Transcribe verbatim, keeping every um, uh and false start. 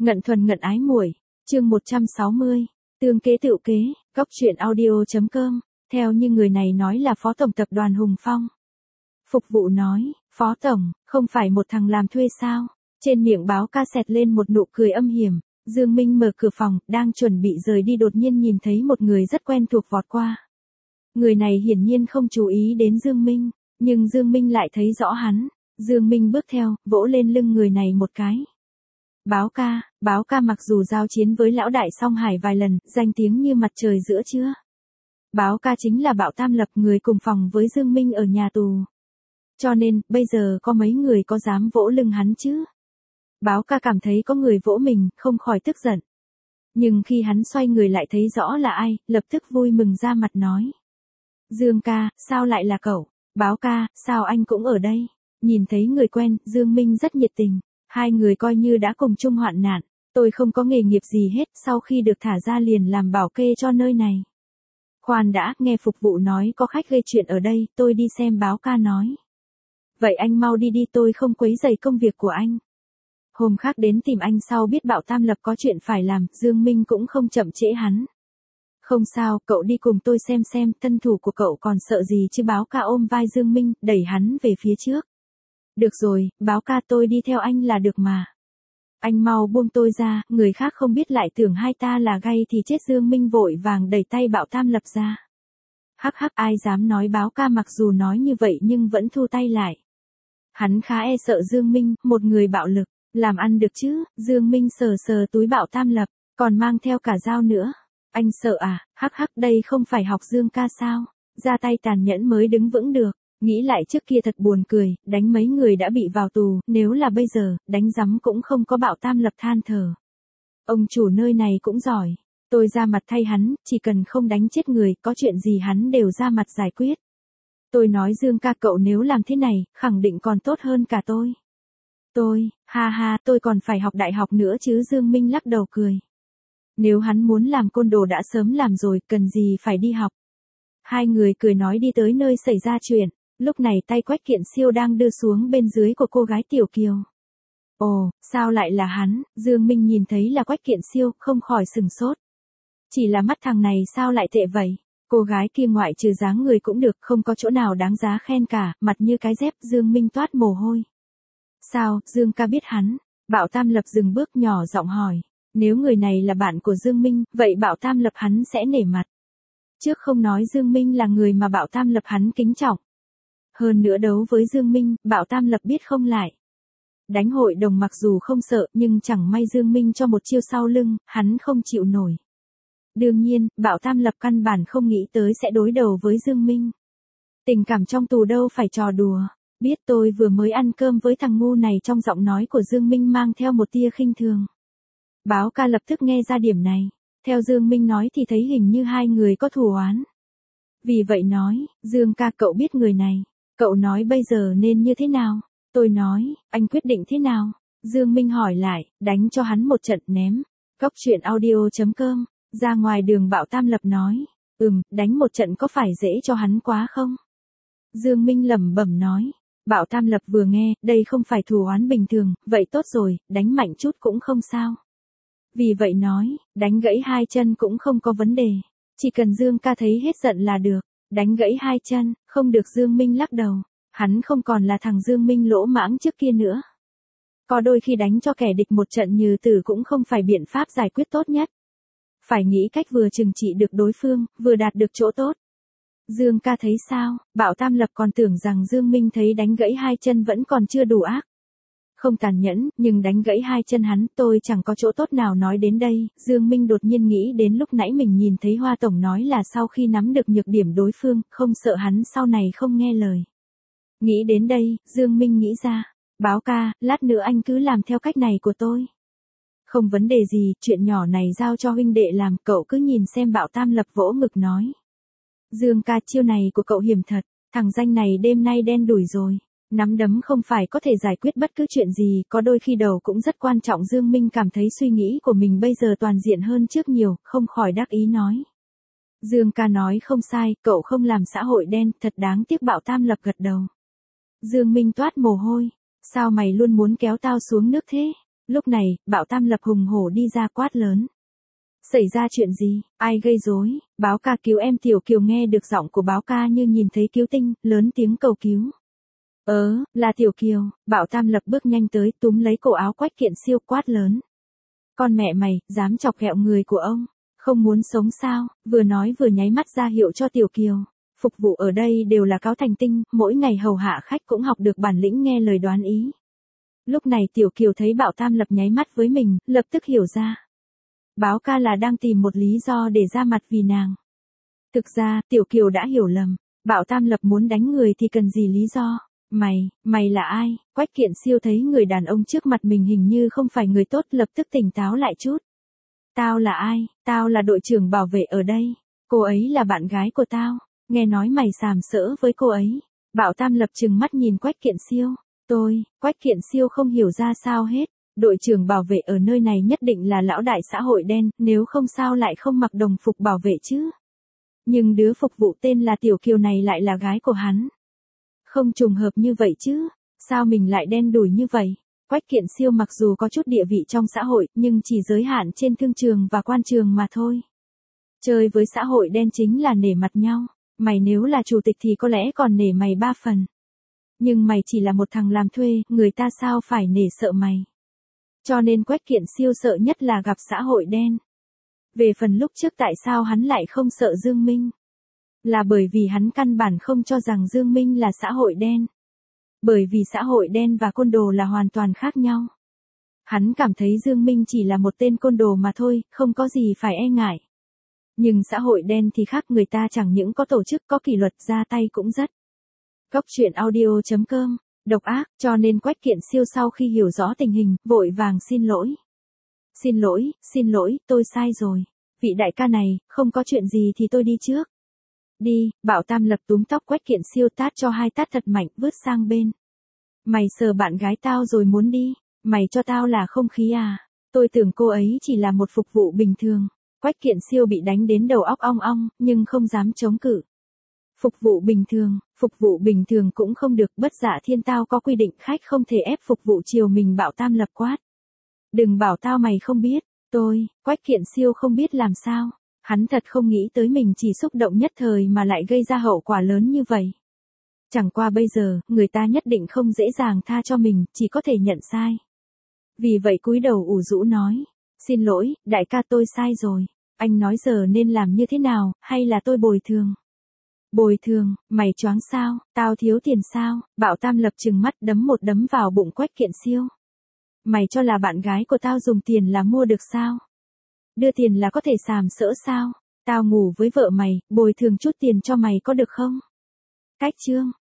Ngận thuần ngận ái muội, chương một trăm sáu mươi, tương kế tựu kế, góc truyện audio.com, theo như người này nói là phó tổng tập đoàn Hùng Phong. Phục vụ nói, phó tổng, không phải một thằng làm thuê sao? Trên miệng báo ca xẹt lên một nụ cười âm hiểm. Dương Minh mở cửa phòng, đang chuẩn bị rời đi đột nhiên nhìn thấy một người rất quen thuộc vọt qua. Người này hiển nhiên không chú ý đến Dương Minh, nhưng Dương Minh lại thấy rõ hắn. Dương Minh bước theo, vỗ lên lưng người này một cái. Báo ca, báo ca mặc dù giao chiến với lão đại song hải vài lần, danh tiếng như mặt trời giữa trưa. Báo ca chính là Bạo Tam Lập, người cùng phòng với Dương Minh ở nhà tù. Cho nên, bây giờ có mấy người có dám vỗ lưng hắn chứ? Báo ca cảm thấy có người vỗ mình, không khỏi tức giận. Nhưng khi hắn xoay người lại thấy rõ là ai, lập tức vui mừng ra mặt nói. Dương ca, sao lại là cậu? Báo ca, sao anh cũng ở đây? Nhìn thấy người quen, Dương Minh rất nhiệt tình. Hai người coi như đã cùng chung hoạn nạn. Tôi không có nghề nghiệp gì hết, sau khi được thả ra liền làm bảo kê cho nơi này. Khoan đã, nghe phục vụ nói có khách gây chuyện ở đây, tôi đi xem. Báo ca nói. Vậy anh mau đi đi, tôi không quấy rầy công việc của anh. Hôm khác đến tìm anh sau biết Bạo Tam Lập có chuyện phải làm, Dương Minh cũng không chậm trễ hắn. Không sao, cậu đi cùng tôi xem xem, thân thủ của cậu còn sợ gì chứ? Báo ca ôm vai Dương Minh, đẩy hắn về phía trước. Được rồi, báo ca, tôi đi theo anh là được mà. Anh mau buông tôi ra, người khác không biết lại tưởng hai ta là gay thì chết. Dương Minh vội vàng đẩy tay Bạo Tam Lập ra. Hắc hắc, ai dám nói? Báo ca mặc dù nói như vậy nhưng vẫn thu tay lại. Hắn khá e sợ Dương Minh, một người bạo lực, làm ăn được chứ? Dương Minh sờ sờ túi Bạo Tam Lập, còn mang theo cả dao nữa. Anh sợ à? Hắc hắc, đây không phải học Dương ca sao? Ra tay tàn nhẫn mới đứng vững được. Nghĩ lại trước kia thật buồn cười, đánh mấy người đã bị vào tù, nếu là bây giờ, đánh rắm cũng không có. Bạo Tam Lập than thở. Ông chủ nơi này cũng giỏi, tôi ra mặt thay hắn, chỉ cần không đánh chết người, có chuyện gì hắn đều ra mặt giải quyết. Tôi nói Dương ca, cậu nếu làm thế này, khẳng định còn tốt hơn cả tôi. Tôi, ha ha, tôi còn phải học đại học nữa chứ? Dương Minh lắc đầu cười. Nếu hắn muốn làm côn đồ đã sớm làm rồi, cần gì phải đi học. Hai người cười nói đi tới nơi xảy ra chuyện. Lúc này tay Quách Kiện Siêu đang đưa xuống bên dưới của cô gái Tiểu Kiều. Ồ, sao lại là hắn? Dương Minh nhìn thấy là Quách Kiện Siêu, không khỏi sừng sốt. Chỉ là mắt thằng này sao lại tệ vậy? Cô gái kia ngoại trừ dáng người cũng được, không có chỗ nào đáng giá khen cả, mặt như cái dép. Dương Minh toát mồ hôi. Sao, Dương ca biết hắn? Bạo Tam Lập dừng bước nhỏ giọng hỏi. Nếu người này là bạn của Dương Minh, vậy Bạo Tam Lập hắn sẽ nể mặt. Trước không nói Dương Minh là người mà Bạo Tam Lập hắn kính trọng. Hơn nữa đấu với Dương Minh, Bạo Tam Lập biết không lại. Đánh hội đồng mặc dù không sợ, nhưng chẳng may Dương Minh cho một chiêu sau lưng, hắn không chịu nổi. Đương nhiên, Bạo Tam Lập căn bản không nghĩ tới sẽ đối đầu với Dương Minh. Tình cảm trong tù đâu phải trò đùa. Biết tôi vừa mới ăn cơm với thằng ngu này. Trong giọng nói của Dương Minh mang theo một tia khinh thường. Báo ca lập tức nghe ra điểm này. Theo Dương Minh nói thì thấy hình như hai người có thù oán. Vì vậy nói, Dương ca, cậu biết người này. Cậu nói bây giờ nên như thế nào? Tôi nói, anh quyết định thế nào? Dương Minh hỏi lại, đánh cho hắn một trận ném. Góc truyện audio.com, ra ngoài đường. Bạo Tam Lập nói, ừm, đánh một trận có phải dễ cho hắn quá không? Dương Minh lẩm bẩm nói. Bạo Tam Lập vừa nghe, đây không phải thù oán bình thường, vậy tốt rồi, đánh mạnh chút cũng không sao. Vì vậy nói, đánh gãy hai chân cũng không có vấn đề. Chỉ cần Dương ca thấy hết giận là được. Đánh gãy hai chân, không được. Dương Minh lắc đầu. Hắn không còn là thằng Dương Minh lỗ mãng trước kia nữa. Có đôi khi đánh cho kẻ địch một trận như tử cũng không phải biện pháp giải quyết tốt nhất. Phải nghĩ cách vừa trừng trị được đối phương, vừa đạt được chỗ tốt. Dương ca thấy sao? Bạo Tam Lập còn tưởng rằng Dương Minh thấy đánh gãy hai chân vẫn còn chưa đủ ác. Không tàn nhẫn, nhưng đánh gãy hai chân hắn, tôi chẳng có chỗ tốt nào. Nói đến đây, Dương Minh đột nhiên nghĩ đến lúc nãy mình nhìn thấy Hoa Tổng nói là sau khi nắm được nhược điểm đối phương, không sợ hắn sau này không nghe lời. Nghĩ đến đây, Dương Minh nghĩ ra. Báo ca, lát nữa anh cứ làm theo cách này của tôi. Không vấn đề gì, chuyện nhỏ này giao cho huynh đệ làm, cậu cứ nhìn xem. Bạo Tam Lập vỗ ngực nói. Dương ca, chiêu này của cậu hiểm thật, thằng danh này đêm nay đen đủi rồi. Nắm đấm không phải có thể giải quyết bất cứ chuyện gì, có đôi khi đầu cũng rất quan trọng. Dương Minh cảm thấy suy nghĩ của mình bây giờ toàn diện hơn trước nhiều, không khỏi đắc ý nói. Dương ca nói không sai, cậu không làm xã hội đen, thật đáng tiếc. Bạo Tam Lập gật đầu. Dương Minh toát mồ hôi. Sao mày luôn muốn kéo tao xuống nước thế? Lúc này, Bảo Tam Lập hùng hổ đi ra quát lớn. Xảy ra chuyện gì, ai gây rối? Báo ca cứu em. Tiểu Kiều nghe được giọng của báo ca như nhìn thấy cứu tinh, lớn tiếng cầu cứu. Ớ, là Tiểu Kiều. Bảo Tam Lập bước nhanh tới, túm lấy cổ áo Quách Kiện Siêu quát lớn. Con mẹ mày, dám chọc ghẹo người của ông, không muốn sống sao? Vừa nói vừa nháy mắt ra hiệu cho Tiểu Kiều. Phục vụ ở đây đều là cáo thành tinh, mỗi ngày hầu hạ khách cũng học được bản lĩnh nghe lời đoán ý. Lúc này Tiểu Kiều thấy Bảo Tam Lập nháy mắt với mình, lập tức hiểu ra. Báo ca là đang tìm một lý do để ra mặt vì nàng. Thực ra, Tiểu Kiều đã hiểu lầm. Bảo Tam Lập muốn đánh người thì cần gì lý do? Mày, mày là ai? Quách Kiện Siêu thấy người đàn ông trước mặt mình hình như không phải người tốt, lập tức tỉnh táo lại chút. Tao là ai? Tao là đội trưởng bảo vệ ở đây. Cô ấy là bạn gái của tao. Nghe nói mày sàm sỡ với cô ấy. Bảo Tam Lập trừng mắt nhìn Quách Kiện Siêu. Tôi, Quách Kiện Siêu không hiểu ra sao hết. Đội trưởng bảo vệ ở nơi này nhất định là lão đại xã hội đen, nếu không sao lại không mặc đồng phục bảo vệ chứ. Nhưng đứa phục vụ tên là Tiểu Kiều này lại là gái của hắn. Không trùng hợp như vậy chứ, sao mình lại đen đủi như vậy? Quách Kiện Siêu mặc dù có chút địa vị trong xã hội, nhưng chỉ giới hạn trên thương trường và quan trường mà thôi. Chơi với xã hội đen chính là nể mặt nhau, mày nếu là chủ tịch thì có lẽ còn nể mày ba phần. Nhưng mày chỉ là một thằng làm thuê, người ta sao phải nể sợ mày. Cho nên Quách Kiện Siêu sợ nhất là gặp xã hội đen. Về phần lúc trước tại sao hắn lại không sợ Dương Minh? Là bởi vì hắn căn bản không cho rằng Dương Minh là xã hội đen. Bởi vì xã hội đen và côn đồ là hoàn toàn khác nhau. Hắn cảm thấy Dương Minh chỉ là một tên côn đồ mà thôi, không có gì phải e ngại. Nhưng xã hội đen thì khác, người ta chẳng những có tổ chức, có kỷ luật, ra tay cũng rất. Góc truyện audio chấm com, độc ác, cho nên Quách Kiện Siêu sau khi hiểu rõ tình hình, vội vàng xin lỗi. Xin lỗi, xin lỗi, tôi sai rồi. Vị đại ca này, không có chuyện gì thì tôi đi trước. Đi, Bảo Tam Lập túm tóc Quách Kiện Siêu tát cho hai tát thật mạnh, vứt sang bên. Mày sờ bạn gái tao rồi muốn đi, mày cho tao là không khí à? Tôi tưởng cô ấy chỉ là một phục vụ bình thường. Quách Kiện Siêu bị đánh đến đầu óc ong ong, nhưng không dám chống cự. Phục vụ bình thường, phục vụ bình thường cũng không được, Bất Dạ Thiên tao có quy định khách không thể ép phục vụ chiều mình. Bảo Tam Lập quát. Đừng bảo tao mày không biết, tôi, Quách Kiện Siêu không biết làm sao. Hắn thật không nghĩ tới mình chỉ xúc động nhất thời mà lại gây ra hậu quả lớn như vậy. Chẳng qua bây giờ, người ta nhất định không dễ dàng tha cho mình, chỉ có thể nhận sai. Vì vậy cúi đầu ủ rũ nói. Xin lỗi, đại ca tôi sai rồi. Anh nói giờ nên làm như thế nào, hay là tôi bồi thường? Bồi thường, mày choáng sao, tao thiếu tiền sao? Bảo Tam Lập trừng mắt đấm một đấm vào bụng Quách Kiện Siêu. Mày cho là bạn gái của tao dùng tiền là mua được sao? Đưa tiền là có thể sàm sỡ sao? Tao ngủ với vợ mày, bồi thường chút tiền cho mày có được không? Cách chương.